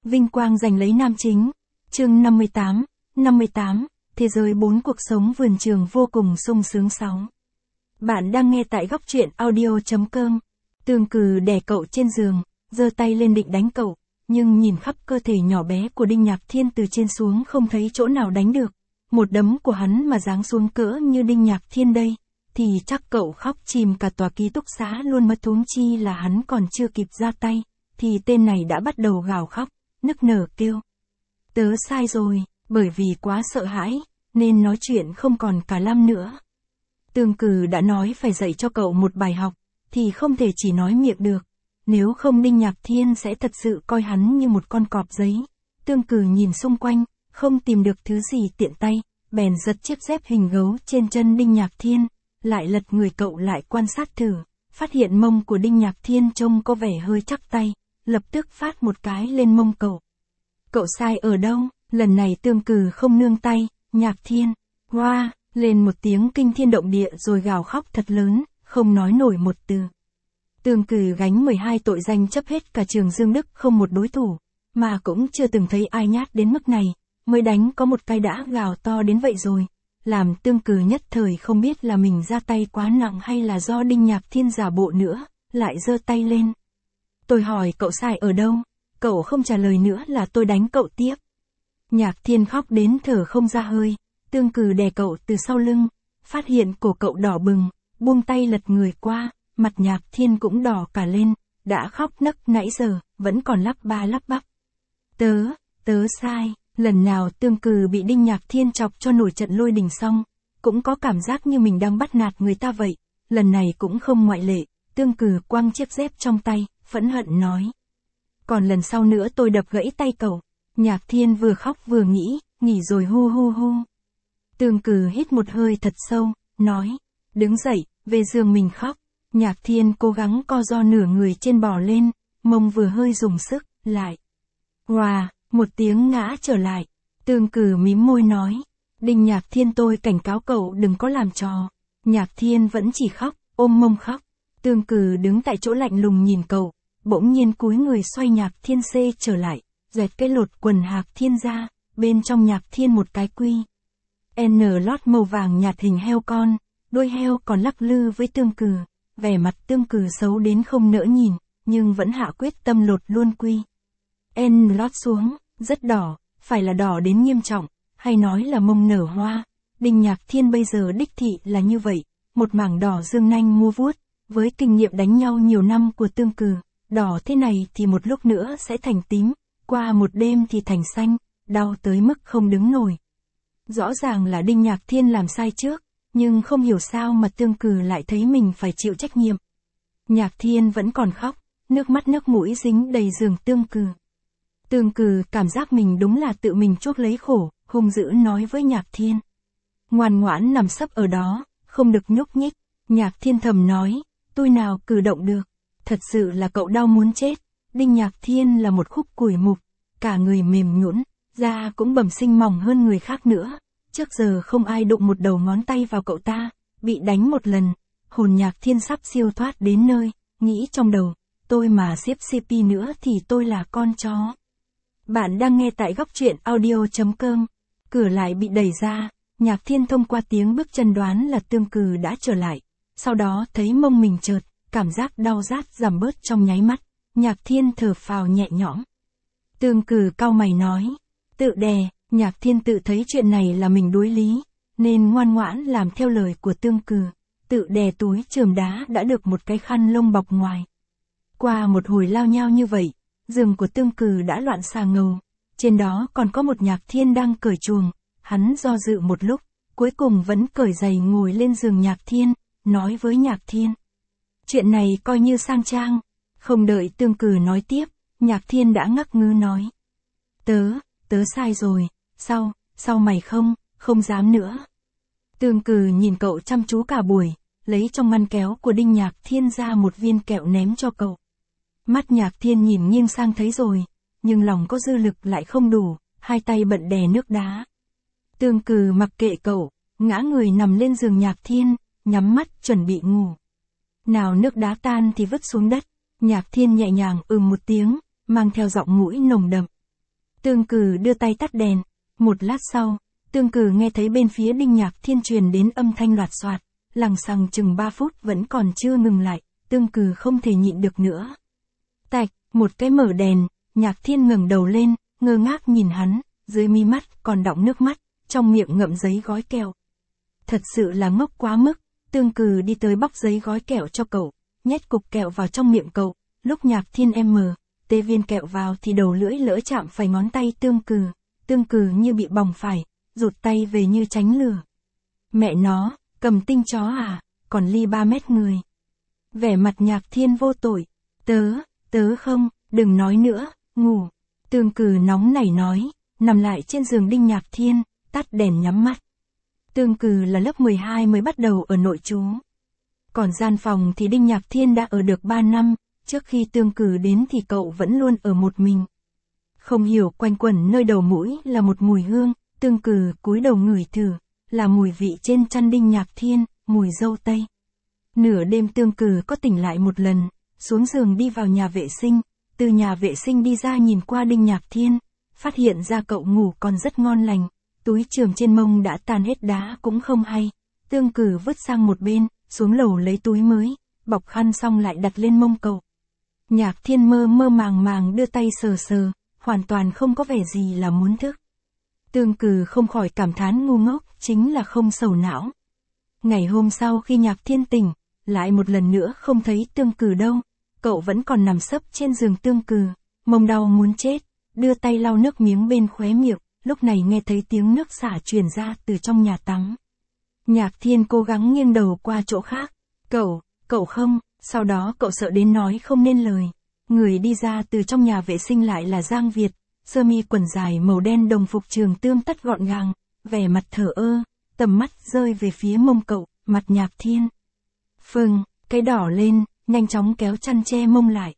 Vinh quang giành lấy nam chính. Chương 58, thế giới 4 cuộc sống vườn trường vô cùng sung sướng 6. Bạn đang nghe tại góc truyện audio.com. Tương Cừ đè cậu trên giường, giơ tay lên định đánh cậu, nhưng nhìn khắp cơ thể nhỏ bé của Đinh Nhạc Thiên từ trên xuống không thấy chỗ nào đánh được. Một đấm của hắn mà giáng xuống cỡ như Đinh Nhạc Thiên đây, thì chắc cậu khóc chìm cả tòa ký túc xá luôn mất, huống chi là hắn còn chưa kịp ra tay, thì tên này đã bắt đầu gào khóc, nức nở kêu. Tớ sai rồi, bởi vì quá sợ hãi, nên nói chuyện không còn cả lam nữa. Tương Cừ đã nói phải dạy cho cậu một bài học, thì không thể chỉ nói miệng được. Nếu không Đinh Nhạc Thiên sẽ thật sự coi hắn như một con cọp giấy. Tương Cừ nhìn xung quanh, không tìm được thứ gì tiện tay, bèn giật chiếc dép hình gấu trên chân Đinh Nhạc Thiên, lại lật người cậu lại quan sát thử, phát hiện mông của Đinh Nhạc Thiên trông có vẻ hơi chắc tay, lập tức phát một cái lên mông cậu. Cậu sai ở đâu? Lần này Tương Cừ không nương tay, Nhạc Thiên, hoa, lên một tiếng kinh thiên động địa rồi gào khóc thật lớn, không nói nổi một từ. Tương Cừ gánh 12 tội danh chấp hết cả trường Dương Đức không một đối thủ, mà cũng chưa từng thấy ai nhát đến mức này, mới đánh có một cái đã gào to đến vậy rồi, làm Tương Cừ nhất thời không biết là mình ra tay quá nặng hay là do Đinh Nhạc Thiên giả bộ nữa, lại giơ tay lên. Tôi hỏi cậu sai ở đâu? Cậu không trả lời nữa là tôi đánh cậu tiếp. Nhạc Thiên khóc đến thở không ra hơi, Tương Cừ đè cậu từ sau lưng, phát hiện cổ cậu đỏ bừng, buông tay lật người qua, mặt Nhạc Thiên cũng đỏ cả lên, đã khóc nấc nãy giờ, vẫn còn lắp ba lắp bắp. Tớ sai, lần nào Tương Cừ bị Đinh Nhạc Thiên chọc cho nổi trận lôi đình xong, cũng có cảm giác như mình đang bắt nạt người ta vậy, lần này cũng không ngoại lệ, Tương Cừ quăng chiếc dép trong tay, phẫn hận nói. Còn lần sau nữa tôi đập gãy tay cậu. Nhạc Thiên vừa khóc vừa nghỉ rồi hu hu hu. Tương Cừ hít một hơi thật sâu, nói, đứng dậy, về giường mình khóc. Nhạc Thiên cố gắng co ro nửa người trên bò lên, mông vừa hơi dùng sức, lại. Hòa, một tiếng ngã trở lại. Tương Cừ mím môi nói, Đinh Nhạc Thiên tôi cảnh cáo cậu đừng có làm trò. Nhạc Thiên vẫn chỉ khóc, ôm mông khóc. Tương Cừ đứng tại chỗ lạnh lùng nhìn cậu, bỗng nhiên cúi người xoay Nhạc Thiên xê trở lại, dẹt cái lột quần Nhạc Thiên ra, bên trong Nhạc Thiên một cái quy N lót màu vàng nhạt hình heo con, đuôi heo còn lắc lư với Tương Cừ, vẻ mặt Tương Cừ xấu đến không nỡ nhìn, nhưng vẫn hạ quyết tâm lột luôn quy N lót xuống, rất đỏ, phải là đỏ đến nghiêm trọng, hay nói là mông nở hoa. Đinh Nhạc Thiên bây giờ đích thị là như vậy, một mảng đỏ dương nanh mua vuốt, với kinh nghiệm đánh nhau nhiều năm của Tương Cừ, đỏ thế này thì một lúc nữa sẽ thành tím, qua một đêm thì thành xanh, đau tới mức không đứng nổi. Rõ ràng là Đinh Nhạc Thiên làm sai trước, nhưng không hiểu sao mà Tương Cừ lại thấy mình phải chịu trách nhiệm. Nhạc Thiên vẫn còn khóc, nước mắt nước mũi dính đầy giường Tương Cừ. Tương Cừ cảm giác mình đúng là tự mình chuốc lấy khổ, hung dữ nói với Nhạc Thiên. Ngoan ngoãn nằm sấp ở đó, không được nhúc nhích. Nhạc Thiên thầm nói, tôi nào cử động được. Thật sự là cậu đau muốn chết. Đinh Nhạc Thiên là một khúc củi mục, cả người mềm nhũn, da cũng bẩm sinh mỏng hơn người khác nữa. Trước giờ không ai đụng một đầu ngón tay vào cậu ta, bị đánh một lần, hồn Nhạc Thiên sắp siêu thoát đến nơi, nghĩ trong đầu, tôi mà xếp CP nữa thì tôi là con chó. Bạn đang nghe tại góc truyện audio.com. Cửa lại bị đẩy ra, Nhạc Thiên thông qua tiếng bước chân đoán là Tương Cừ đã trở lại, sau đó thấy mông mình chợt, cảm giác đau rát giảm bớt trong nháy mắt, Nhạc Thiên thở phào nhẹ nhõm. Tương Cừ cau mày nói, tự đè. Nhạc Thiên tự thấy chuyện này là mình đối lý, nên ngoan ngoãn làm theo lời của Tương Cừ, tự đè túi chườm đá đã được một cái khăn lông bọc ngoài. Qua một hồi lao nhao như vậy, giường của Tương Cừ đã loạn xà ngầu, trên đó còn có một Nhạc Thiên đang cởi chuồng, hắn do dự một lúc, cuối cùng vẫn cởi giày ngồi lên giường Nhạc Thiên, nói với Nhạc Thiên. Chuyện này coi như sang trang. Không đợi Tương Cừ nói tiếp, Nhạc Thiên đã ngắc ngứ nói. Tớ sai rồi, sau mày không dám nữa. Tương Cừ nhìn cậu chăm chú cả buổi, lấy trong ngăn kéo của Đinh Nhạc Thiên ra một viên kẹo ném cho cậu. Mắt Nhạc Thiên nhìn nghiêng sang thấy rồi, nhưng lòng có dư lực lại không đủ, hai tay bận đè nước đá. Tương Cừ mặc kệ cậu, ngã người nằm lên giường Nhạc Thiên, nhắm mắt chuẩn bị ngủ. Nào nước đá tan thì vứt xuống đất, Nhạc Thiên nhẹ nhàng một tiếng, mang theo giọng mũi nồng đậm. Tương Cử đưa tay tắt đèn. Một lát sau, Tương Cử nghe thấy bên phía Đinh Nhạc Thiên truyền đến âm thanh loạt soạt, lằng xằng chừng 3 phút vẫn còn chưa ngừng lại, Tương Cử không thể nhịn được nữa. Tạch, một cái mở đèn, Nhạc Thiên ngẩng đầu lên, ngơ ngác nhìn hắn, dưới mi mắt còn đọng nước mắt, trong miệng ngậm giấy gói kẹo. Thật sự là ngốc quá mức, Tương Cử đi tới bóc giấy gói kẹo cho cậu, nhét cục kẹo vào trong miệng cậu, lúc Nhạc Thiên tê viên kẹo vào thì đầu lưỡi lỡ chạm phải ngón tay Tương Cử như bị bỏng phải, rụt tay về như tránh lửa. Mẹ nó, cầm tinh chó à, còn ly 3 mét người. Vẻ mặt Nhạc Thiên vô tội, tớ không, đừng nói nữa, ngủ. Tương Cử nóng nảy nói, nằm lại trên giường Đinh Nhạc Thiên, tắt đèn nhắm mắt. Tương Cử là lớp 12 mới bắt đầu ở nội trú. Còn gian phòng thì Đinh Nhạc Thiên đã ở được 3 năm, trước khi Tương Cử đến thì cậu vẫn luôn ở một mình. Không hiểu quanh quẩn nơi đầu mũi là một mùi hương, Tương Cử cúi đầu ngửi thử, là mùi vị trên chăn Đinh Nhạc Thiên, mùi dâu tây. Nửa đêm Tương Cử có tỉnh lại một lần, xuống giường đi vào nhà vệ sinh, từ nhà vệ sinh đi ra nhìn qua Đinh Nhạc Thiên, phát hiện ra cậu ngủ còn rất ngon lành, túi chườm trên mông đã tan hết đá cũng không hay. Tương Cử vứt sang một bên, xuống lầu lấy túi mới, bọc khăn xong lại đặt lên mông cậu. Nhạc Thiên mơ mơ màng màng đưa tay sờ sờ, hoàn toàn không có vẻ gì là muốn thức. Tương Cử không khỏi cảm thán ngu ngốc, chính là không sầu não. Ngày hôm sau khi Nhạc Thiên tỉnh, lại một lần nữa không thấy Tương Cử đâu, cậu vẫn còn nằm sấp trên giường Tương Cử, mông đau muốn chết, đưa tay lau nước miếng bên khóe miệng, lúc này nghe thấy tiếng nước xả truyền ra từ trong nhà tắm. Nhạc Thiên cố gắng nghiêng đầu qua chỗ khác, cậu không, sau đó cậu sợ đến nói không nên lời. Người đi ra từ trong nhà vệ sinh lại là Giang Việt, sơ mi quần dài màu đen đồng phục trường tươm tất gọn gàng, vẻ mặt thờ ơ, tầm mắt rơi về phía mông cậu, mặt Nhạc Thiên. Phừng, cái đỏ lên, nhanh chóng kéo chăn che mông lại.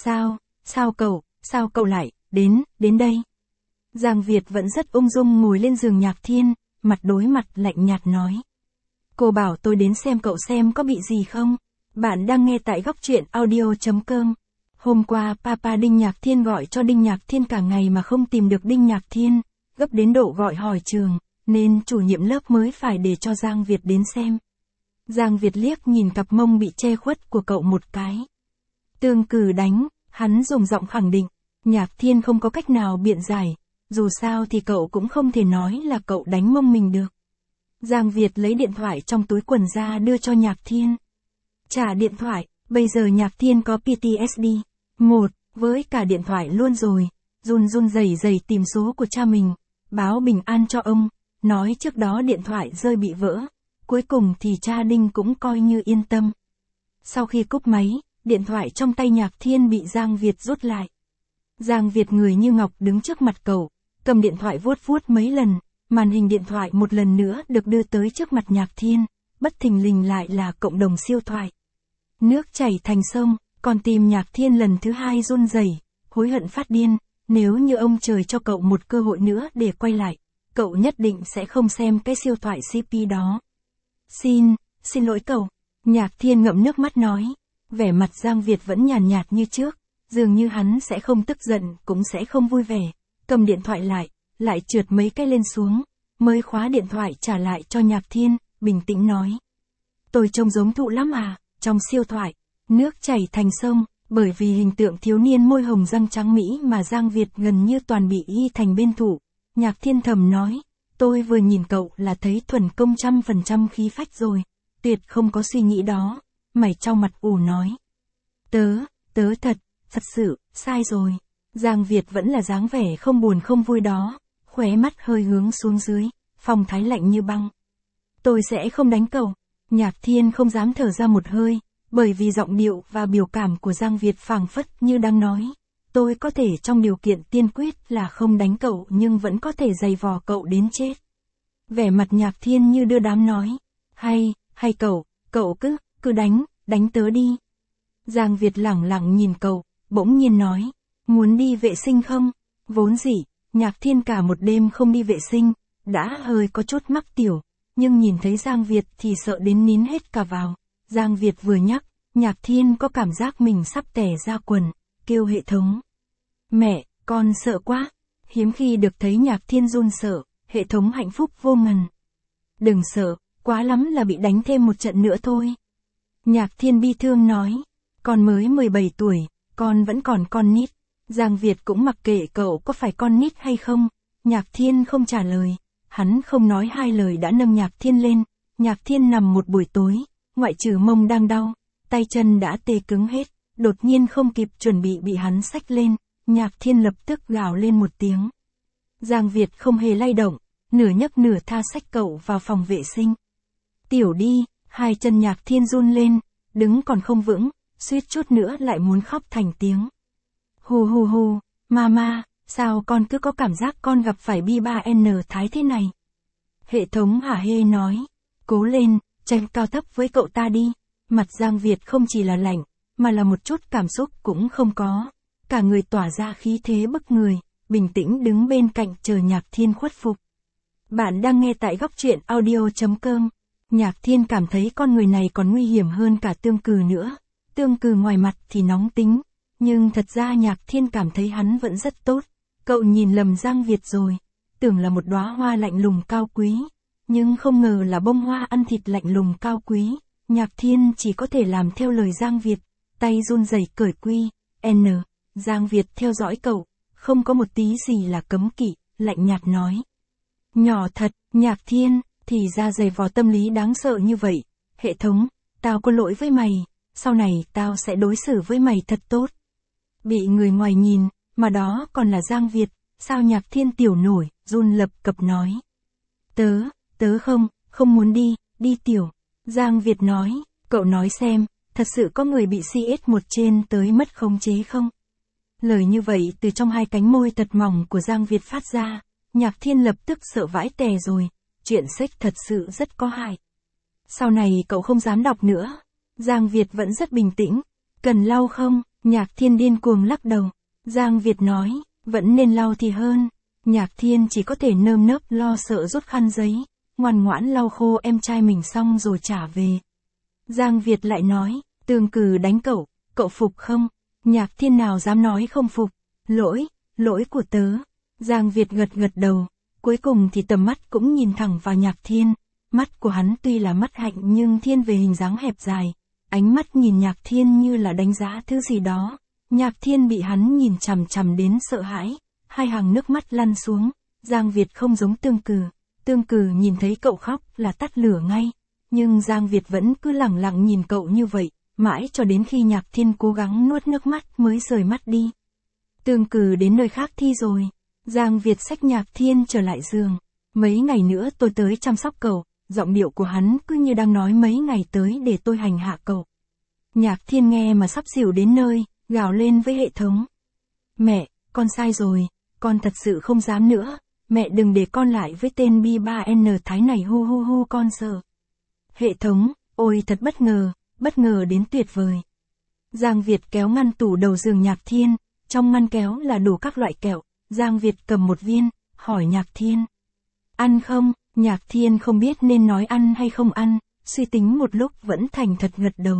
Sao cậu lại, đến đây. Giang Việt vẫn rất ung dung ngồi lên giường Nhạc Thiên, mặt đối mặt lạnh nhạt nói. Cô bảo tôi đến xem cậu xem có bị gì không? Bạn đang nghe tại góc truyện audio.com. Hôm qua Papa Đinh Nhạc Thiên gọi cho Đinh Nhạc Thiên cả ngày mà không tìm được Đinh Nhạc Thiên, gấp đến độ gọi hỏi trường, nên chủ nhiệm lớp mới phải để cho Giang Việt đến xem. Giang Việt liếc nhìn cặp mông bị che khuất của cậu một cái. Tương Cử đánh, hắn dùng giọng khẳng định, Nhạc Thiên không có cách nào biện giải, dù sao thì cậu cũng không thể nói là cậu đánh mông mình được. Giang Việt lấy điện thoại trong túi quần ra đưa cho Nhạc Thiên. Trả điện thoại, bây giờ Nhạc Thiên có PTSD. Với cả điện thoại luôn rồi, run rẩy tìm số của cha mình, báo bình an cho ông, nói trước đó điện thoại rơi bị vỡ. Cuối cùng thì cha Đinh cũng coi như yên tâm. Sau khi cúp máy, điện thoại trong tay Nhạc Thiên bị Giang Việt rút lại. Giang Việt người như ngọc đứng trước mặt cậu, cầm điện thoại vuốt mấy lần, màn hình điện thoại một lần nữa được đưa tới trước mặt Nhạc Thiên, bất thình lình lại là cộng đồng siêu thoại. Nước chảy thành sông, còn tim Nhạc Thiên lần thứ 2 run rẩy, hối hận phát điên, nếu như ông trời cho cậu một cơ hội nữa để quay lại, cậu nhất định sẽ không xem cái siêu thoại CP đó. Xin lỗi cậu. Nhạc Thiên ngậm nước mắt nói. Vẻ mặt Giang Việt vẫn nhàn nhạt như trước, dường như hắn sẽ không tức giận, cũng sẽ không vui vẻ. Cầm điện thoại lại trượt mấy cái lên xuống, mới khóa điện thoại trả lại cho Nhạc Thiên, bình tĩnh nói. Tôi trông giống thụ lắm à, trong siêu thoại, nước chảy thành sông, bởi vì hình tượng thiếu niên môi hồng răng trắng Mỹ mà Giang Việt gần như toàn bị y thành bên thụ. Nhạc Thiên thầm nói. Tôi vừa nhìn cậu là thấy thuần công 100% khí phách rồi, tuyệt không có suy nghĩ đó, mày trong mặt ủ nói. Tớ thật sự, sai rồi. Giang Việt vẫn là dáng vẻ không buồn không vui đó, khóe mắt hơi hướng xuống dưới, phong thái lạnh như băng. Tôi sẽ không đánh cậu. Nhạc Thiên không dám thở ra một hơi, bởi vì giọng điệu và biểu cảm của Giang Việt phảng phất như đang nói. Tôi có thể trong điều kiện tiên quyết là không đánh cậu nhưng vẫn có thể giày vò cậu đến chết. Vẻ mặt Nhạc Thiên như đưa đám nói. Hay cậu cứ đánh tớ đi. Giang Việt lẳng lặng nhìn cậu, bỗng nhiên nói. Muốn đi vệ sinh không? Vốn dĩ, Nhạc Thiên cả một đêm không đi vệ sinh, đã hơi có chút mắc tiểu, nhưng nhìn thấy Giang Việt thì sợ đến nín hết cả vào. Giang Việt vừa nhắc, Nhạc Thiên có cảm giác mình sắp tè ra quần, kêu hệ thống. Mẹ, con sợ quá. Hiếm khi được thấy Nhạc Thiên run sợ, hệ thống hạnh phúc vô ngần. Đừng sợ, quá lắm là bị đánh thêm một trận nữa thôi. Nhạc Thiên bi thương nói, con mới 17 tuổi, con vẫn còn con nít. Giang Việt cũng mặc kệ cậu có phải con nít hay không. Nhạc Thiên không trả lời, hắn không nói hai lời đã nâng Nhạc Thiên lên. Nhạc Thiên nằm một buổi tối, ngoại trừ mông đang đau, tay chân đã tê cứng hết, đột nhiên không kịp chuẩn bị hắn xách lên, Nhạc Thiên lập tức gào lên một tiếng. Giang Việt không hề lay động, nửa nhấc nửa tha xách cậu vào phòng vệ sinh. Tiểu đi, hai chân Nhạc Thiên run lên, đứng còn không vững, suýt chút nữa lại muốn khóc thành tiếng. Hù hù hù, mama, sao con cứ có cảm giác con gặp phải B3N Thái thế này? Hệ thống hả hê nói, cố lên, tranh cao thấp với cậu ta đi. Mặt Giang Việt không chỉ là lạnh, mà là một chút cảm xúc cũng không có. Cả người tỏa ra khí thế bức người, bình tĩnh đứng bên cạnh chờ Nhạc Thiên khuất phục. Bạn đang nghe tại góc truyện audio.com. Nhạc Thiên cảm thấy con người này còn nguy hiểm hơn cả Tương Cừ nữa. Tương Cừ ngoài mặt thì nóng tính, nhưng thật ra Nhạc Thiên cảm thấy hắn vẫn rất tốt. Cậu nhìn lầm Giang Việt rồi, tưởng là một đóa hoa lạnh lùng cao quý, nhưng không ngờ là bông hoa ăn thịt lạnh lùng cao quý. Nhạc Thiên chỉ có thể làm theo lời Giang Việt, tay run rẩy cởi quy, N. Giang Việt theo dõi cậu, không có một tí gì là cấm kỵ, lạnh nhạt nói. Nhỏ thật, Nhạc Thiên, thì ra giày vò tâm lý đáng sợ như vậy. Hệ thống, tao có lỗi với mày, sau này tao sẽ đối xử với mày thật tốt. Bị người ngoài nhìn, mà đó còn là Giang Việt, sao Nhạc Thiên tiểu nổi, run lập cập nói. Tớ không muốn đi tiểu. Giang Việt nói, cậu nói xem, thật sự có người bị CS1 trên tới mất khống chế không? Lời như vậy từ trong hai cánh môi thật mỏng của Giang Việt phát ra, Nhạc Thiên lập tức sợ vãi tè rồi, chuyện sách thật sự rất có hại. Sau này cậu không dám đọc nữa. Giang Việt vẫn rất bình tĩnh, cần lau không? Nhạc Thiên điên cuồng lắc đầu. Giang Việt nói, vẫn nên lau thì hơn. Nhạc Thiên chỉ có thể nơm nớp lo sợ rút khăn giấy, ngoan ngoãn lau khô em trai mình xong rồi trả về. Giang Việt lại nói, Tương Cừ đánh cậu phục không? Nhạc Thiên nào dám nói không phục, lỗi của tớ. Giang Việt gật đầu, cuối cùng thì tầm mắt cũng nhìn thẳng vào Nhạc Thiên. Mắt của hắn tuy là mắt hạnh nhưng thiên về hình dáng hẹp dài, ánh mắt nhìn Nhạc Thiên như là đánh giá thứ gì đó. Nhạc Thiên bị hắn nhìn chằm chằm đến sợ hãi, hai hàng nước mắt lăn xuống. Giang Việt không giống Tương Cừ nhìn thấy cậu khóc là tắt lửa ngay, nhưng Giang Việt vẫn cứ lẳng lặng nhìn cậu như vậy, mãi cho đến khi Nhạc Thiên cố gắng nuốt nước mắt mới rời mắt đi. Tương Cừ đến nơi khác thi rồi, Giang Việt xách Nhạc Thiên trở lại giường. Mấy ngày nữa tôi tới chăm sóc cậu, giọng điệu của hắn cứ như đang nói mấy ngày tới để tôi hành hạ cậu. Nhạc Thiên nghe mà sắp xỉu đến nơi, gào lên với hệ thống. Mẹ, con sai rồi, con thật sự không dám nữa, mẹ đừng để con lại với tên B3N Thái này hu con sợ. Hệ thống, ôi thật bất ngờ đến tuyệt vời. Giang Việt kéo ngăn tủ đầu giường Nhạc Thiên, trong ngăn kéo là đủ các loại kẹo. Giang Việt cầm một viên, hỏi Nhạc Thiên. Ăn không? Nhạc Thiên không biết nên nói ăn hay không ăn, suy tính một lúc vẫn thành thật gật đầu.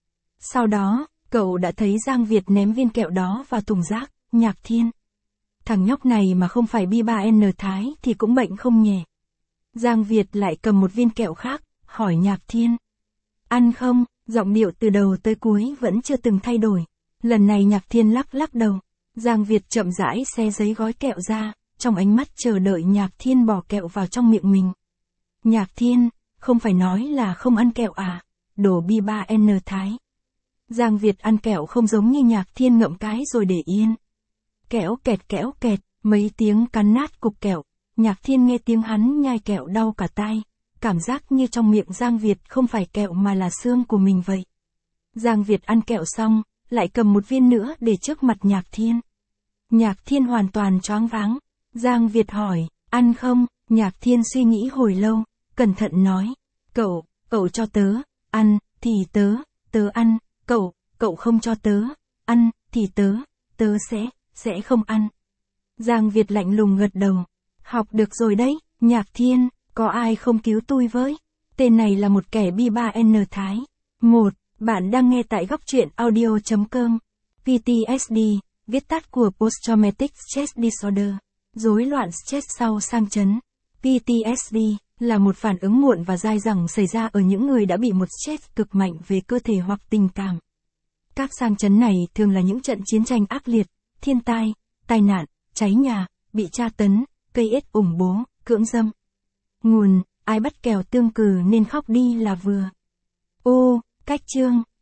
Sau đó, cậu đã thấy Giang Việt ném viên kẹo đó vào thùng rác. Nhạc Thiên, thằng nhóc này mà không phải B3N Thái thì cũng bệnh không nhẹ. Giang Việt lại cầm một viên kẹo khác, hỏi Nhạc Thiên. Ăn không? Giọng điệu từ đầu tới cuối vẫn chưa từng thay đổi. Lần này Nhạc Thiên lắc đầu. Giang Việt chậm rãi xé giấy gói kẹo ra, trong ánh mắt chờ đợi Nhạc Thiên bỏ kẹo vào trong miệng mình. Nhạc Thiên, không phải nói là không ăn kẹo à? Đồ B3N Thái. Giang Việt ăn kẹo không giống như Nhạc Thiên ngậm cái rồi để yên. Kéo kẹt, mấy tiếng cắn nát cục kẹo. Nhạc Thiên nghe tiếng hắn nhai kẹo đau cả tai. Cảm giác như trong miệng Giang Việt không phải kẹo mà là xương của mình vậy. Giang Việt ăn kẹo xong, lại cầm một viên nữa để trước mặt Nhạc Thiên. Nhạc Thiên hoàn toàn choáng váng. Giang Việt hỏi, ăn không? Nhạc Thiên suy nghĩ hồi lâu, cẩn thận nói. Cậu cho tớ, ăn, thì tớ ăn, cậu không cho tớ, ăn, thì tớ sẽ không ăn. Giang Việt lạnh lùng gật đầu. Học được rồi đấy, Nhạc Thiên, có ai không cứu tôi với? Tên này là một kẻ B3N Thái. 1. Bạn đang nghe tại góc truyện audio.com. PTSD, viết tắt của Post Traumatic Stress Disorder. Rối loạn stress sau sang chấn. PTSD là một phản ứng muộn và dai dẳng xảy ra ở những người đã bị một stress cực mạnh về cơ thể hoặc tình cảm. Các sang chấn này thường là những trận chiến tranh ác liệt, thiên tai, tai nạn, cháy nhà, bị tra tấn, gây ết ủng bố, cưỡng dâm. Nguồn, ai bắt kèo tương cử nên khóc đi là vừa. Cách chương.